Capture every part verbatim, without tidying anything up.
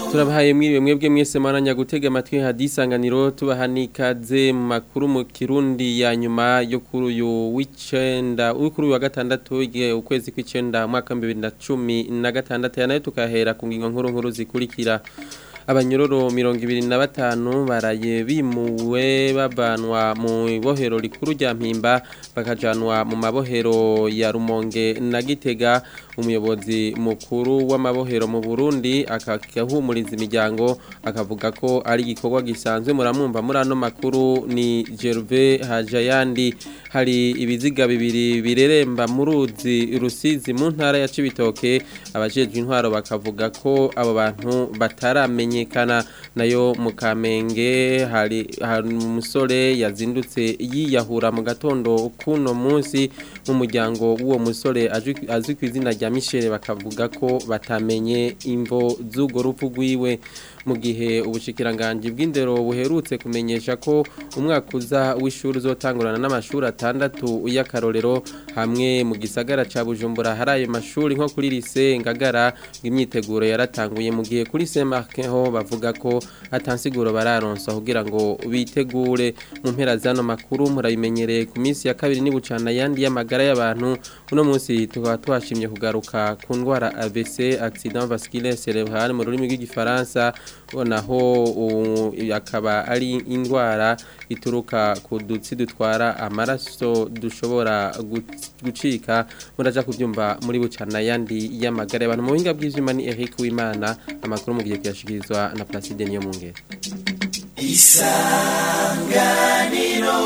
Turabahaye mwiriwe mwebwe mwese maranya gutega amatwi hadisanganiro tubahanikaze mu makuru mu Kirundi ya nyuma yo kuri uyu w'icenda kuri wa gatandatu igihe ukwezi kw'icenda mwaka wa bibiri na cumi na gatandatu yanayo tukahera ku ngingo nkuru nkuru zikurikira. Abanyororo mirongo ibiri na batanu baraye bimuwe babanwa mu ibohero rikuru rya Mpimba bakajanwa mu mabohero ya Rumonge na Gitega. Umuyobozi mukuru w'amabohero mu Burundi akahumuriza imiryango akavuga ko ari igikorwa gisanzwe muramwumva muri ano makuru. Ni Gervais Hajayandi. Hari ibiziga bibiri bireremba mu ruzi Rusizi mu ntara ya Cibitoke, abajejwe intwaro bakavuga ko abo bantu bataramenye kana nayo mu Kamenge hari umusore yazindutse yiyahura mu gatondo kuno munsi mu muryango w'uwo musore azwi ku izina rya Michel bakavuga ko batamenye imvo z'ugo rupfu rwiwe, mu gihe ubushikiranganje bw'indero buherutse kumenyesha ko umwaka uza w'ishuri uzotangurana n'amashuri atandatu y'akarorero hamwe mu gisagara ca Bujumbura hari ayo mashuri nko kuri lycée Ngagara imyiteguro yaratanguye, mu gihe kuri Saint Martin ho bavuga ko atansiguro bararonsa kugira ngo bitegure. Mu mpera zano makuru murabimenyereye ku minsi ya kabiri ni bucana yandi y'amagara y'abantu. Uno munsi tukaba twashimye kugaruka ku ndwara A V C accident vasculaire cérébral mu rurimi rw'igifaransa, naho akaba ari indwara ituruka ku dutsi dutwara amaraso dushobora gucika. Muraja kubyumva muri bucana yandi y'amagara y'abantu. Mu buhinga bw'izima ni Eric Wimana, amakuru mu gihe cyashikirizwa na Placide Niyomungere. Isanganiro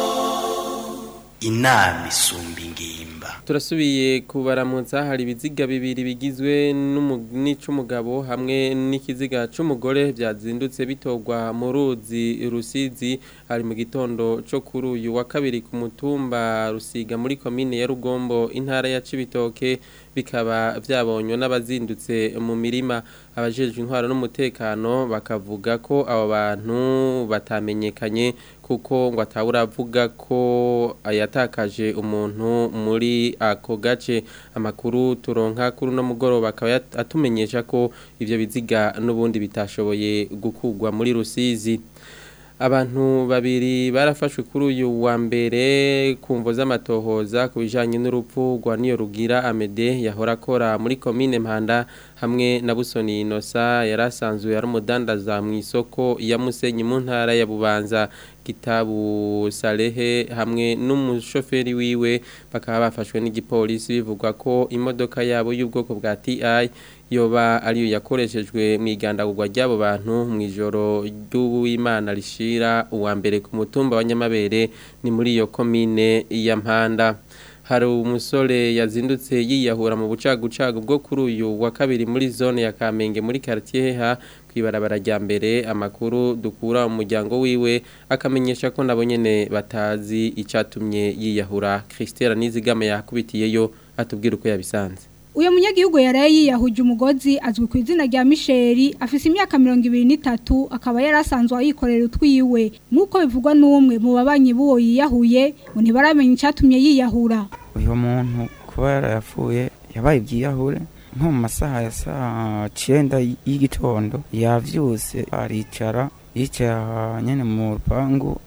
inama isumba ingimba. Turasubiye kubaramutsa. Hari ibiziga bibiri bigizwe n'icumugabo hamwe n'ikiziga c'umugore byazindutse bitogwa mu ruzi Rusizi ari mu gitondo cyo kuri uyu wa kabiri ku mutumba Rusiga muri commune ya Rugombo intara ya Cibitoke, bikaba byabonywe n'abazindutse mu mirima. Abajejwe intwaro n'umutekano bakavuga ko abo bantu batamenyekanye kuko ngo atawuravuga ko ayatakaje umuntu muri ako gace. Amakuru turonka kuri no mugoroba akaba atumenyesha ko ivyo biziga n'ubundi bitashoboye gukugwa muri Rusizi. Abantu babiri barafashwe kuri uyu wa mbere kumvo z'amatohoza kubijanye n'urupfu rwa Niyo Rugira Amede yahora akora muri commune Mpanda hamwe na Busoni Inosa yarasanzwe ari umudandaza mu isoko ya Musenyi mu ntara ya Bubanza. Kitabu Salehe hamwe n'umushoferi wiwe bakaba bafashwe n'igipolisi bivugwa ko imodoka yabo y'ubwoko bwa T I yoba ariyo yakoreshejwe mu igandagurwa ry'abo bantu mu ijoro ry'Uwimana rishira uwa mbere ku mutumba wa Nyamabere ni muri iyo commune ya Mpanda. Hari umusore yazindutse yiyahura mu bucagucagu bwo kuri uyu wa kabiri muri zone ya Kamenge muri quartier ha kwibarabara rya mbere. Amakuru dukura mu muryango wiwe akamenyesha ko nabo nyene batazi icatumye yiyahura. Christelle Nizigama yakubitiyeyo atubwira uko yabisanze. Uyo munyagihugu yaraye yiyahuje umugozi azwi ku izina rya Michel, afise imyaka mirongo ibiri n'itatu, akaba yarasanzwe ayikorera utwiwe. Nkuko bivugwa n'umwe mu babanyi b'uwo yiyahuye ngo ntibaramenya icatumye yiyahura. Uyo muntu kuba yarayapfuye yabaye ibyiyahure nko mu masaha ya saa cenda y'igitondo, yavyuse aricara yicara nyene mu rupangu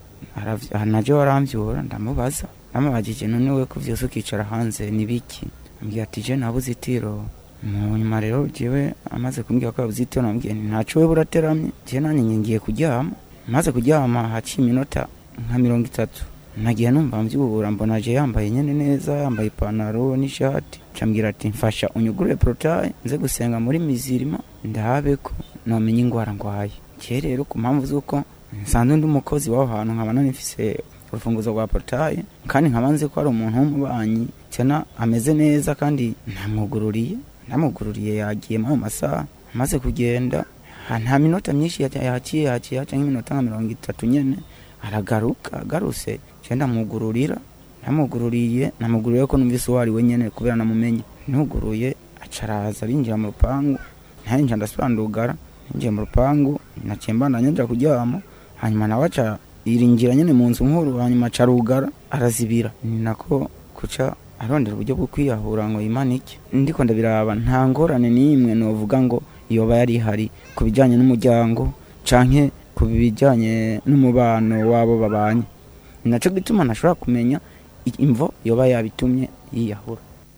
naje waramvyura ndamubaza namubajije none we ko vyose ukicara hanze nibiki, ambwira ati je nabuze itiro. Mu nyuma rero jewe amaze kumbwira ko yabuze itiro nambwiye ntaco we burateramye, je nanye ngiye kuryama. Maze kuryama haci iminota nka mirongo itatu nagiye numva mvyubura mbona je yambaye nyene neza, yambaye ipantaro n'ishati. Cambwira ati mfasha unyugurure portail nze gusenga muri mizirima ndabe ko nomenya ingwara ngwaye. Je rero ku mpamvu zuko nsanzwe ndi umukozi waho hantu nkaba nanifise urufunguzo rwa portail kandi nkabanze ko ari umuntu w'umubanyi cyana ameze neza kandi namugururiye namugururiye yagiye mu masaha. Maze kugenda nta minota myinshi yaciye yaciye haca nk'iminota nka mirongo itatu nyene aragaruka. Garuse cyenda mugururira namugururiye namugururiye ko numvise wari we nyene kubera namumenye. Nuguruye acaraza binjira mu rupangu nanje ndasubandugara nje mu rupangu nacembana nje kuryama, hanyuma nawaca iringira nyene mu nzu nkuru, hanyuma carugara arazibira. Nako kuca arondera uburyo bwo kwiyahura ngo imanike. Ndiko ndabiraba nta ngorane nimwe novuga ngo yoba yari hari ku bijyanye n'umuryango canke ku bijyanye n'umubano wabo babanye naco gituma ntashobora kumenya imvo yoba yabitumye yiyahura.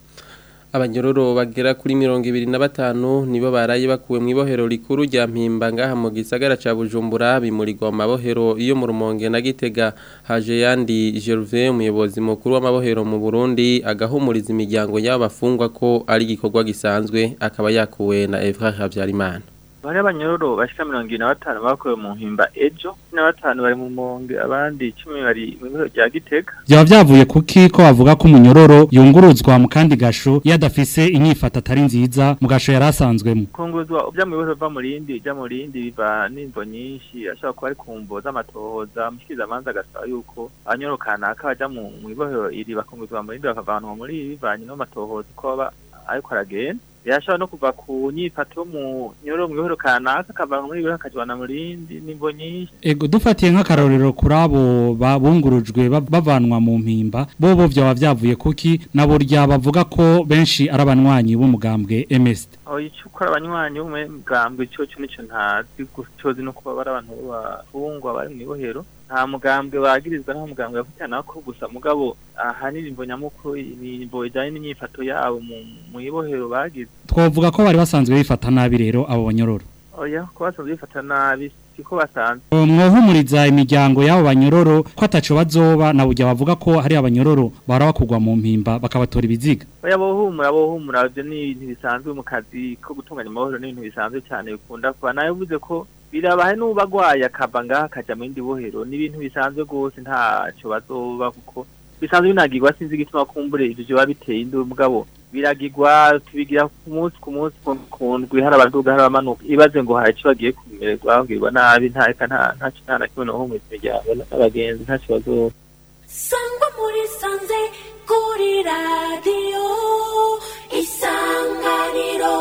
Abanyororo bagera kuri mirongo ibiri na batanu nibo baraye bakuwe mu ibohero rikuru rya Mpimba ngaha mu gisagara ca Bujumbura bimurirwa mu mabohero iyo mu Rumonge na Gitega. Haje yandi Gervais umuyobozi mukuru w'amabohero mu Burundi agahumuriza imiryango y'abafungwa ko ari igikorwa gisanzwe akaba yakuwe na Evra Habyarimana. Bari abanyororo bashika mirongo ibiri na batanu bakuwe mu Mpimba ejo na batanu bari mu Monge abandi icumi bari mu biro rya Gitega. Byaba byavuye kuki ko bavuga ko umunyororo yunguruzwa mu kandi gasho yadafise inyifata atari nziza mu gasho yarasanzwemo. Kunguruzwa ubya mu biro va mu rindi ijya mu rindi biva n'imvo nyinshi ashaka ko ari kumvo z'amatohoza mushikiriza amanza gasaba yuko abanyororo kanaka baja mu ibohero iri bakunguruzwa mu rindi bakavanwa muri bivanye no matohoza ko aba ariko aragenda. Yashobora no kuva ku nyifato mu nyoro mu bihoro kanaka kava muri bihoro kajwana mu rindi nimbo nyinshi. Ego dufatiye nk'akarorero kurabo babungurujwe bavanwa mu Mpimba bobo byaba byavuye kuki nabo rya bavuga ko benshi arabanwanyi b'umugambwe M S D. Oh ico ko abanywanyi b'umugambwe cyo cyo nico ntazi gucozi no kuba bari abantu bafungwa bari mu ibohero. Nta mugambwe bagirizwa nta mugambwe yafitana ko gusa mugabo ahanini mbonyamuko ni imbo ijanye n'imyifato yabo mu ibohero bagize. Twovuga ko bari basanzwe bifata nabi rero abo banyororo. Oya ko basanzwe bifata nabi siko basanzwe. Mwohumuriza imiryango y'abo banyororo ko ataco bazoba na burya bavuga ko hari abanyororo barabakugwa mu Mpimba bakabatora ibiziga. Oya bohumura bohumura byo ni ibintu bisanzwe mu kazi ko gutunganya amahoro n'ibintu bisanzwe cyane bikunda kuba nayo bivuze ko birabahe n'ubagwaye akava ngaha akaja mu indi bohero n'ibintu bisanzwe gose ntaco bazoba kuko bisanzwe binagirwa sinzi gituma kumbure ivyo byo biteye indi mugabo biragirwa tubigira ku munsi ku munsi kundwi hari abaduga hari abamanuka ibaze ngo hari cyo bagiye kumererwa bagirwa nabi nta nta nta nta na kimwe no mu miryango n'abagenzi nta kibazo. Sangwa muri sanze kuri radio Isanganiro.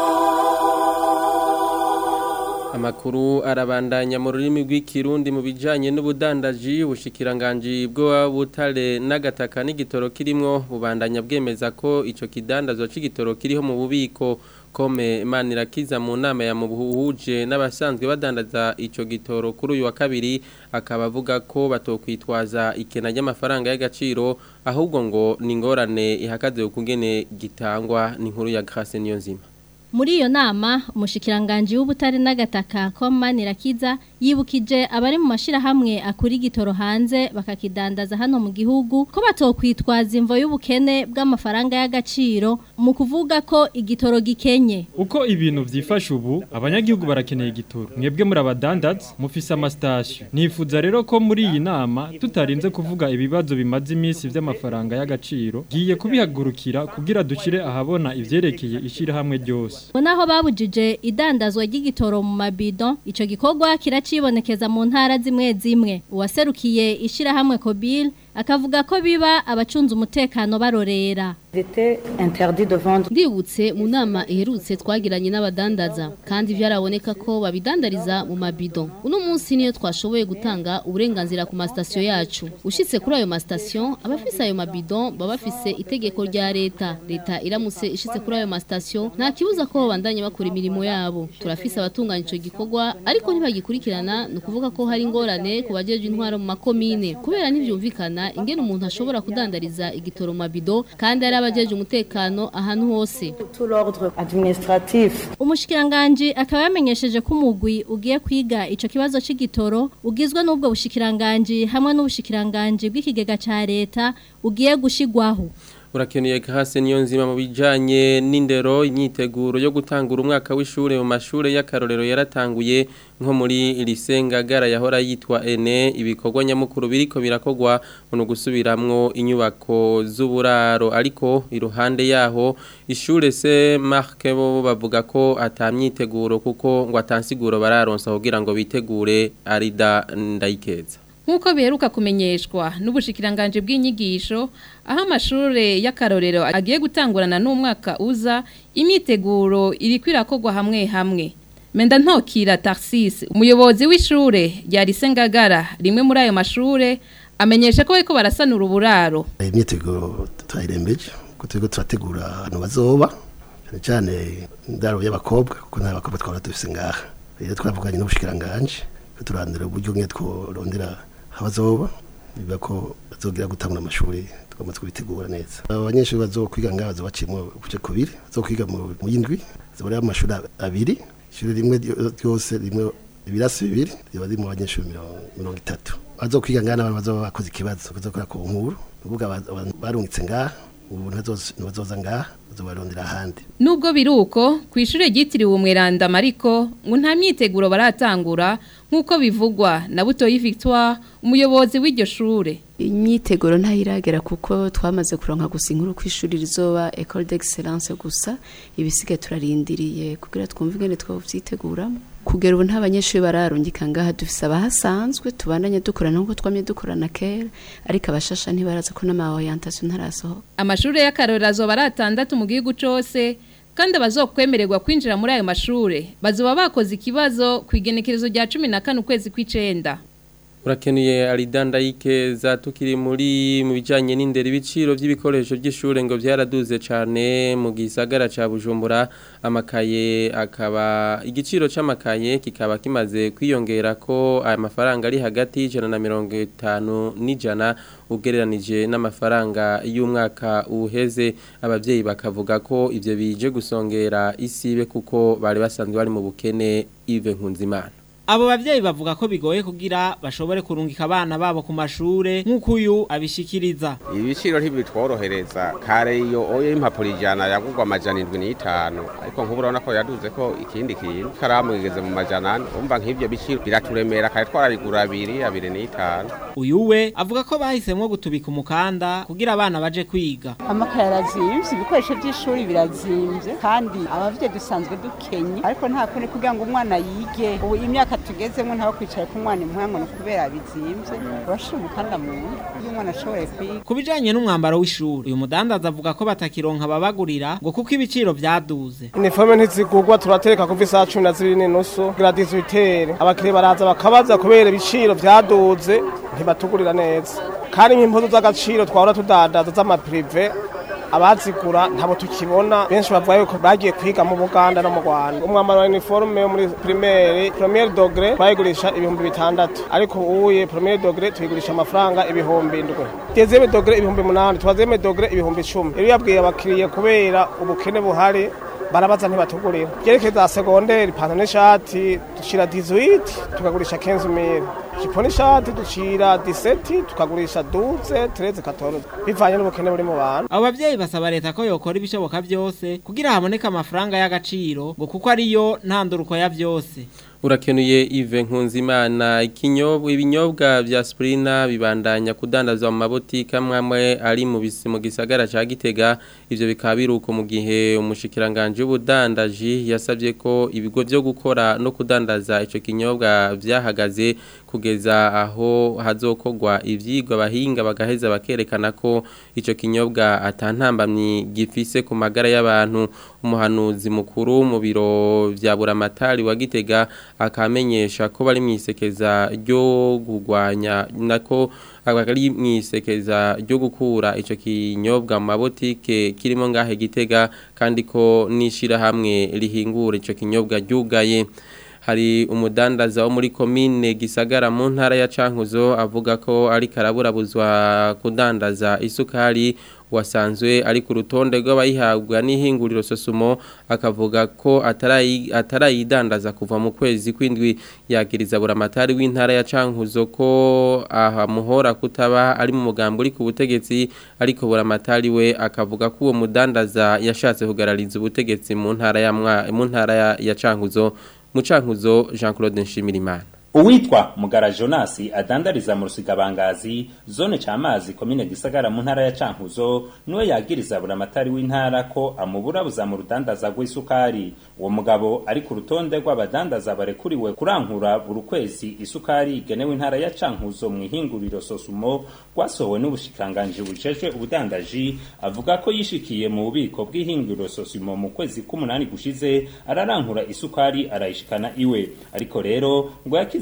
Amakuru arabandanya mu rurimi rw'ikirundi mu bijanye n'ubudandaji ubushikiranganje bwo butare n'agataka n'igitoro kirimwo bubandanya bwemeza ko ico kidandazo c'igitoro kiriho mu bubiko kome Manirakiza mu nama ya mubuhuje n'abasanzwe badandaza ico gitoro kuri uyu wa kabiri akaba avuga ko batokwitwaza ikena ry'amafaranga y'agaciro ahubwo ngo ningorane ihakaze ukungene gitangwa n'inkuru ya Grace Niyonzima. Muri iyo nama umushikiranganje w'ubutare n'agataka Manirakiza yibukije abari mu mashirahamwe akuri gitoro hanze bakakidandaza hano mu gihugu ko batokwitwaza imvo y'ubukene bw'amafaranga y'agaciro mu kuvuga ko igitoro gikenye. Uko ibintu vyifashe ubu abanyagihugu barakeneye igitoro mwebwe muri abadandaza mufise amastation nifuza rero ko muri iyi nama tutarinze kuvuga ibibazo bimaze iminsi vy'amafaranga y'agaciro giye kubihagurukira kugira dushire ahabona ivyerekeye ishirahamwe ryose. Bonaho babujije idandazwa ry'igitoro mu mabido ico gikorwa kiracibonekeza mu ntara zimwe zimwe uwaserukiye ishirahamwe Kobil akavuga ko biba abacunza umutekano barorera. Ndibutse mu nama iherutse twagiranye n'abadandaza kandi vyaraboneka ko babidandariza mu mabido. Uno munsi niyo twashoboye gutanga uburenganzira ku mastation yacu. Ushitse kuri ayo mastation abafise ayo mabido baba bafise itegeko rya leta. Leta iramutse ishitse kuri ayo mastation nta kibuza ko babandanye bakora imirimo yabo. Turafise abatunganya ico gikorwa ariko ntibagikurikirana no kuvuga ko hari ingorane kubajeje intwaro mu makomine kubera ntivyumvikana ingene umuntu ashobora kudandariza igitoro mu mabido kandi ari abajeje umutekano ahantu hose. Umushikiranganje akaba yamenyesheje ko umugwi ugiye kwiga ico kibazo c'igitoro ugizwe n'ubwo bushikiranganje hamwe n'ubushikiranganje bw'ikigega ca leta ugiye gushigwaho. Urakeneye Grace Niyonzima mu bijanye n'indero imyiteguro yo gutangura umwaka w'ishure mu mashure y'akarorero yaratanguye nko muri Lisengagara yahora yitwa Ene ibikorwa nyamukuru biriko birakogwa no gusubiramwo inyubako z'uburaro ariko iruhande yaho ishure se Marke bo bavuga ko atamyiteguro kuko ngo atansiguro bararonsa kugira ngo bitegure Arida Ndayikeza. Nkuko biheruka kumenyeshwa n'ubushikiranganje bw'inyigisho aho amashure y'akarorero agiye gutangurana n'umwaka uza imyiteguro iri kwirakogwa hamwe hamwe. Menda ntokira Tarsis umuyobozi w'ishure rya Lisengagara rimwe muri ayo mashure amenyesha ko bariko barasanura uburaro. Imyiteguro twayirembeje ko turiko turategura abantu bazoba cyane ndaro y'abakobwa kuko nta bakobwa twara dufise ngaha rero twavuganye n'ubushikiranganje turandira uburyo bwe tworondera abazoba biba ko bazogira gutangura amashuri twamaze kubitegura neza abanyeshuri bazokwiga ngaha bazobacimwe kuce kubiri bazokwiga mu yindwi zobora amashuri abiri ishuri rimwe ryose rimwe ibirasi bibiri biba ari mu banyeshuri mirongo itatu bazokwiga ngaha n'abantu bazoba bakoze ikibazo bazokora ku nkuru uvuga barungitse ngaha ubu ntazoza ngaha bazobarondera ahandi nubwo biruko ku ishure ryitiriwe umweranda Mariko ngo nta myiteguro baratangura nk'uko bivugwa na Butoyi Victoire umuyobozi w'iryo shure imyiteguro ntayiragera kuko twamaze kuronka gusa inkuru ku ishuri rizoba École d'Excellence gusa ibisigaye turarindiriye kugira twumve ingene twovyiteguramo kugera ubu nta banyeshuri bararungika ngaha dufise abahasanzwe tubandanye dukorana nkuko twamye dukorana kera ariko abashasha ntibaraza ko n'ama orientation ntarasohoka amashuri y'akarorero azoba ari atandatu mu gihugu cose kandi abazokwemererwa kwinjira muri ayo mashure bazoba bakoze ikibazo kwigenekerezo rya cumi na kane ukwezi kw'icenda urakenuye Aridanda Ikeza tukiri muri mu bijanye n'indero ibiciro by'ibikoresho by'ishure ngo byaraduze cyane mu gisagara ca Bujumbura amakaye akaba igiciro c'amakaye kikaba kimaze kwiyongera ko aya mafaranga ari hagati y'ijana na mirongo itanu n'ijana ugereranije n'amafaranga y'umwaka uheze abavyeyi bakavuga ko ivyo bije gusongera isibe kuko bari basanzwe bari mu bukene Yves Nkunzimana abo bavyeyi bavuga ko bigoye kugira bashobore kurungika abana babo ku mashure nk'uko uyu abishikiriza ibiciro ntibitworohereza kare iyo oyo impapuro ijana yagurwa amajana indwi n'itanu ariko nk'ubu urabona ko yaduze ko ikindi kintu karamu igeze mu majana ane umva nk'ivyo biciro biraturemera kare twarabigura abiri abiri n'itanu uyu we avuga ko bahisemwo gutubika umukanda kugira abana baje kwiga amakaye arazimvye ibikoresho by'ishuri birazimvye kandi abavyeyi dusanzwe dukenye ariko nta kone kugira ngo umwana yige ubu imyaka tugezemo ntaho kwicara ku mwana impamvu no kubera bizimvye bashira umukanda mu iyo umwana ashoboye kwiga kubijanye n'umwambaro w'ishuri uyu mudandaza avuga ko batakironka babagurira ngo kuko ibiciro vyaduze uniforme ntizigurwa turatereka kuva isaha cumi na zibiri n'inusu gratuitere abakire baraza bakabaza kubera ibiciro vyaduze ntibatugurira neza kandi nk'impuzu z'agaciro twahora tudandaza z'amaprive abazigura ntabo tukibona benshi bavuga yuko bagiye kwiga mu Buganda no mu Rwanda umwambaro wa uniforme muri primaire premier degré bayigurisha ibihumbi bitandatu ariko uye premier degré tuyigurisha amafaranga ibihumbi indwi deuxième degré ibihumbi munani troisième degré ibihumbi icumi iyo yabwiye abakiriye kubera ubukene buhari barabaza ntibatugurira byerekeza secondaire ipantaro n'ishati dushira dix-huit tukagurisha quinze mille jipo n'ishati dushira dix-sept tukagurisha douze treize quatorze bivanye n'ubukene buri mu bantu abo bavyeyi basaba leta ko yokora ibishoboka byose kugira haboneka amafaranga y'agaciro ngo kuko ariyo ntanduruko ya byose urakenuye Yves Nkunzimana ikinyobwa ibinyobwa vya Sprina bibandanya kudandazwa mu mabotika mwamwe ari mu bisimo gisagara ca Gitega ivyo bikaba biruko mu gihe umushikiranganje w'ubudandaji yasabye ko ibigo byo gukora no kudandaza ico kinyobwa vyahagaze kugeza aho hazokogwa ivyigwa bahinga bagaheza bakerekana ko ico kinyobwa atantambamye gifise ku magara y'abantu umuhanuzi mukuru mu biro vya Buramatari wa Gitega akamenyesha ko bari mwisekeza ryo gugwanya nako abagari mwisekeza ryo gukura ico kinyobwa mu mabotike kirimo ngahe Gitega kandi ko nishira hamwe rihingura ico kinyobwa ryugaye hari umudandaza wo muri komine Gisagara mu ntara ya Cankuzo avuga ko ari karaburabuzwa kudandaza isukari wasanzwe ari ku rutonde rw'abayihabwa n'ihinguriro Sosumo akavuga ko atarayi atarayidandaza kuva mu kwezi kw'indwi yagiriza Buramatari w'intara ya Cankuzo ko aha muhora kutaba ari mu mugambo uri ku butegetsi ariko Buramatari we akavuga ko uwo mudandaza yashatse kugarariza ubutegetsi mu ntara ya mu ntara ya, ya Cankuzo mu Cankuzo Jean-Claude Nshimirimana Uwitwa Mugara Jonasi adandariza mu Rusigabangazi zone c'amazi komine Gisagara mu ntara ya Cankuzo niwe yagiriza Buramatari w'intara ko amuburabuza mu rudandaza rw'isukari uwo mugabo ari ku rutonde rw'abadandaza barekuriwe kurankura buri kwezi isukari igenewe intara ya Cankuzo mu ihinguriro Sosumo rwasohowe n'ubushikanganje bujejwe ubudandaji avuga ko yishikiye mu bubiko bw'ihinguriro Sosumo mu kwezi k'umunani gushize ararankura isukari arayishikana iwe ariko rero ngo yakize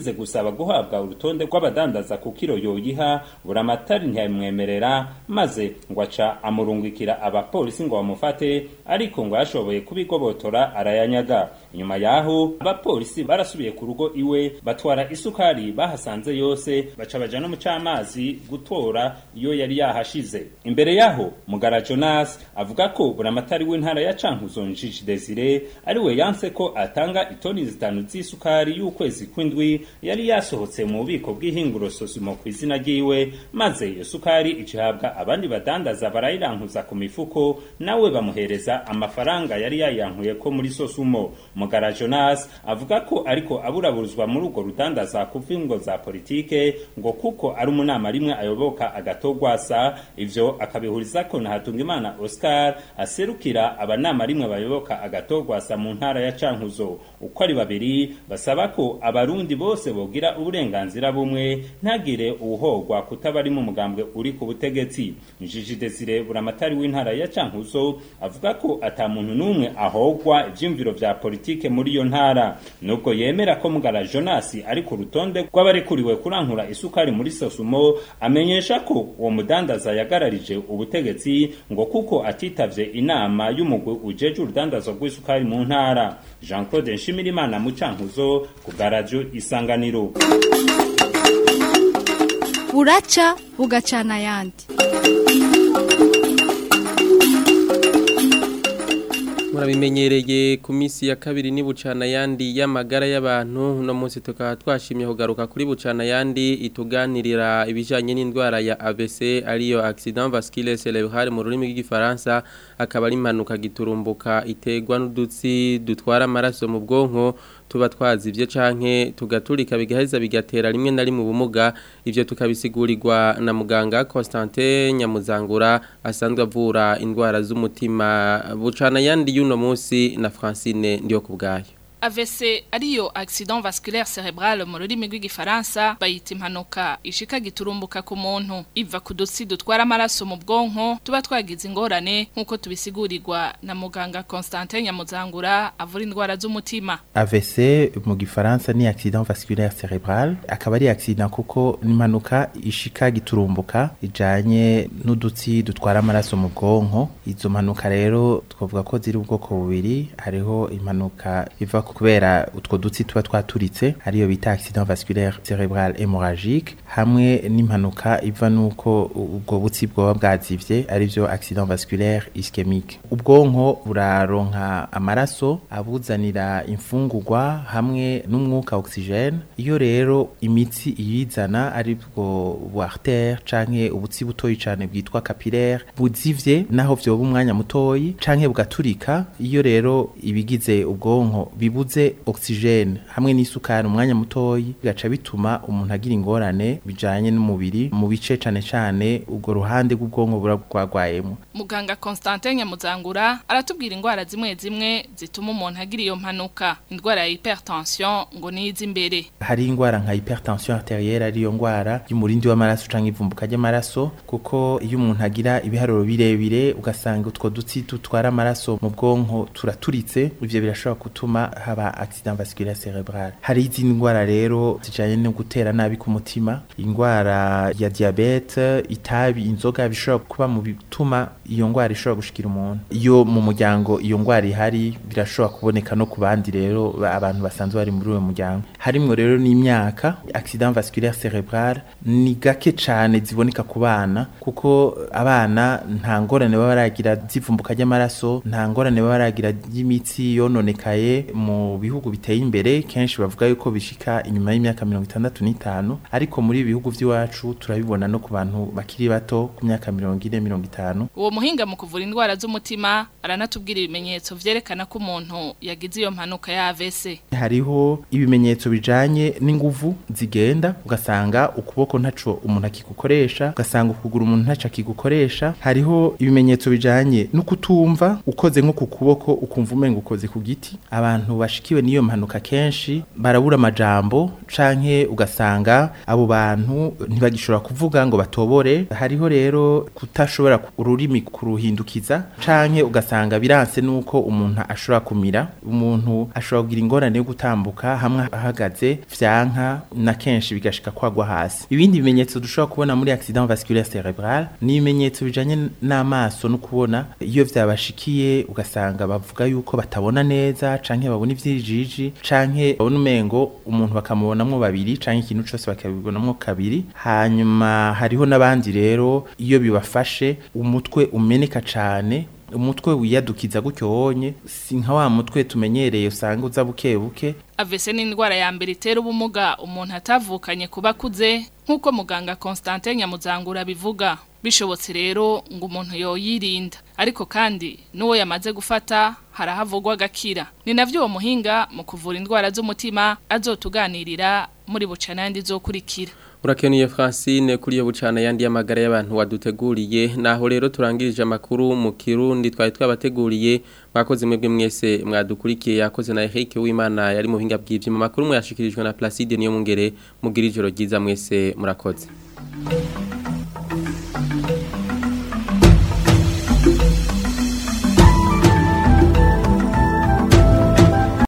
agize gusaba guhabwa urutonde rw'abadandaza ku kiro yoyiha buramatari ntiyamwemerera maze ngo aca amurungikira abapolisi ngo bamufate ariko ngo yashoboye kubigobotora arayanyaga. Inyuma yaho abapolisi barasubiye ku rugo iwe batwara isukari bahasanze yose baca baja no mu cyamazi gutora iyo yari yahashize. Imbere yaho Mugara Jonas avuga ko buramatari w'intara ya Cankuzo Njiji Desire ari we yanse ko atanga itoni zitanu z'isukari y'ukwezi kw'indwi yari yasohotse mu bubiko bw'ihinguro Sosimo ku izina ryiwe maze iyo sukari ihabwa abandi badandaza barayirankuza ku mifuko nawe bamuhereza amafaranga yari yayankuye ko muri Sosumo. Mugara Jonas avuga ko ariko aburaburuzwa muri urwo rudandaza kuva ingo za politike ngo kuko ari umunama rimwe ayoboka agatogwasa ivyo akabihuriza ko na Hatungimana Oscar aserukira abanama rimwe bayoboka agatogwasa mu ntara ya Cankuzo. Uko ari babiri basaba ko abarundi bose bogira uburenganzira bumwe ntagire uwuhogwa kutabari mu mugambwe uri ku butegetsi. Njiji Desire buramatari w'intara ya Cankuzo avuga ko ata muntu numwe ahogwa ivyumviro vya politike muri iyo ntara nubwo yemera ko Mugara Jonas ari ku rutonde rw'abarekuriwe kurankura isukari muri Sosumo amenyesha ko uwo mudandaza yagararije ubutegetsi ngo kuko atitavye inama y'umugwi ujeje urudandazo rw'isukari mu ntara. Jean Claude Nshimirimana mu Cankuzo ku Radio Isanganiro. Buraca bugacana yandi. Murabimenyereye ku misi ya kabiri ni bucana yandi y'amagara y'abantu no munsi tukaba twashimye kugaruka kuri bucana yandi ituganirira ibijanye n'indwara ya A V C ariyo accident vasculaire cérébral mu rurimi rw'igifaransa akaba ari impanuka giturumbuka iterwa n'udutsi dutwara amaraso mu bwonko tuba twazivye canke tugaturika bigaheza bigatera rimwe na rimwe ubumuga. Ivyo tukabisigurirwa na muganga Constantin Nyamuzangura asanzwe avura indwara z'umutima. Bucana yandi y'uno munsi na Francine ndiyo kubgayo. A V C ariyo accident vasculaire cérébral mu rurimi rw'igifaransa bayita impanuka ishika giturumbuka ku muntu iva ku dutsi dutwara amaraso mu bwonko tuba twagize ingorane nkuko tubisigurirwa na muganga Constantin Nyamuzangura avura indwara z'umutima. A V C mu gifaransa ni accident vasculaire cérébral akaba ari accident kuko ni impanuka ishika giturumbuka ijanye n'udutsi dutwara amaraso mu bwonko. Izo mpanuka rero twavuga ko ziri ubwoko bubiri, hariho impanuka iva kubera utwo dutsi tuba twaturitse ariyo bita accident vasculaire cérébral hémorragique hamwe n'impanuka iva nuko ubwo butsi bwo bwazivye arivyo accident vasculaire ischémique. Ubwonko buraronka amaraso abuzanira imfungurwa hamwe n'umwuka oxygène. Iyo rero imitsi iyizana aribwo artère canke ubutsi butoyi cane bwitwa capillaire buzivye naho vyo umwanya mutoyi canke bugaturika, iyo rero ibigize ubwonko bibu buze oxygene hamwe n'isukari umwanya mutoyi bigaca bituma umuntu agira ingorane bijanye n'umubiri mu bice cane cane ubwo ruhande rw'ubwonko buragwagwayemo. Muganga Constantin Nyamuzangura aratubwira indwara zimwe zimwe zituma umuntu agira iyo mpanuka. Indwara ya hypertension ngo nizi imbere. Hari indwara nka hypertension arterielle ariyo ndwara y'umurindi w'amaraso canke ivumbuka ry'amaraso kuko iyo umuntu agira ibiharuro birebire ugasanga utwo dutsi tutwara amaraso mu bwonko turaturitse, ivyo birashobora gutuma haba accident vasculaire cérébral. Hari izindi ndwara rero zijanye no gutera nabi ku mutima, indwara ya diabete, itabi, inzoga bishobora kuba mu bituma iyo ndwara ishobora gushikira umuntu. Iyo mu muryango iyo ndwara ihari birashobora kuboneka no ku bandi rero abantu basanzwe bari muri uwo muryango. Harimwo rero n'imyaka. Accident vasculaire cérébral ni gake cane ziboneka ku bana kuko abana nta ngorane baba baragira zivumbuka ry'amaraso, nta ngorane baba baragira y'imitsi yononekaye. Mu bihugu biteye imbere kenshi bavuga yuko bishika inyuma y'imyaka mirongo itandatu n'itanu, ariko muri ibihugu by'iwacu turabibona no ku bantu bakiri bato ku myaka mirongo ine mirongo itanu. Uwo muhinga mu kuvura indwara z'umutima aranatubwira ibimenyetso vyerekana ko umuntu yagize iyo mpanuka ya A V C. Hariho ibimenyetso bijanye n'inguvu zigenda, ugasanga ukuboko ntaco umuntu akigukoresha, ugasanga ukuguru umuntu ntaco akigukoresha. Hariho ibimenyetso bijanye no kutumva, ukoze nko ku kuboko ukumva umenga ukoze ku giti. Abantu bashikiwe niyo mpanuka kenshi barabura amajambo canke ugasanga abo bantu ntibagishobora kuvuga ngo batobore. Hariho rero kutashobora ururimi kuruhindukiza canke ugasanga ugasanga biranse nuko umuntu ashobora kumira umuntu ashobora kugira ingorane yo gutambuka hamwe ahagaze vyanka na kenshi bigashika kwagwa hasi ibindi bimenyetso dushobora kubona muri accident vasculaire cerebral ni ibimenyetso bijanye n'amaso no kubona iyo vyabashikiye ugasanga bavuga yuko batabona neza canke babona ivyijiji canke babona umengo umuntu bakamubonamwo babiri canke ikintu cyose bakabibonamwo kabiri hanyuma hariho n'abandi rero iyo bibafashe umutwe umeneka cane umutwe wiyadukiza gutyo wonye si nka wa mutwe tumenyereye usanga uza buke buke A V C ni indwara ya mbere itera ubumuga umuntu atavukanye kuba kuze nkuko muganga Constantin Nyamuzangura bivuga bishobotse rero ngo umuntu yoyirinda ariko kandi nuwo yamaze gufata harahavugwa gakira ni navyo uwo muhinga mu kuvura indwara z'umutima azotuganirira muri bucana yandi zokurikira Urakeniye Francine kuri yo bucana yandi y'amagara y'abantu waduteguriye naho rero turangirije amakuru mu Kirundi twari twabateguriye mwakoze mwebwe mwese mwadukurikiye yakoze na Eric Wimana yari mu hinga bw'ivyo mu makuru mwashikirijwe na Placide niyo mungere mugira ijoro ryiza mwese murakoze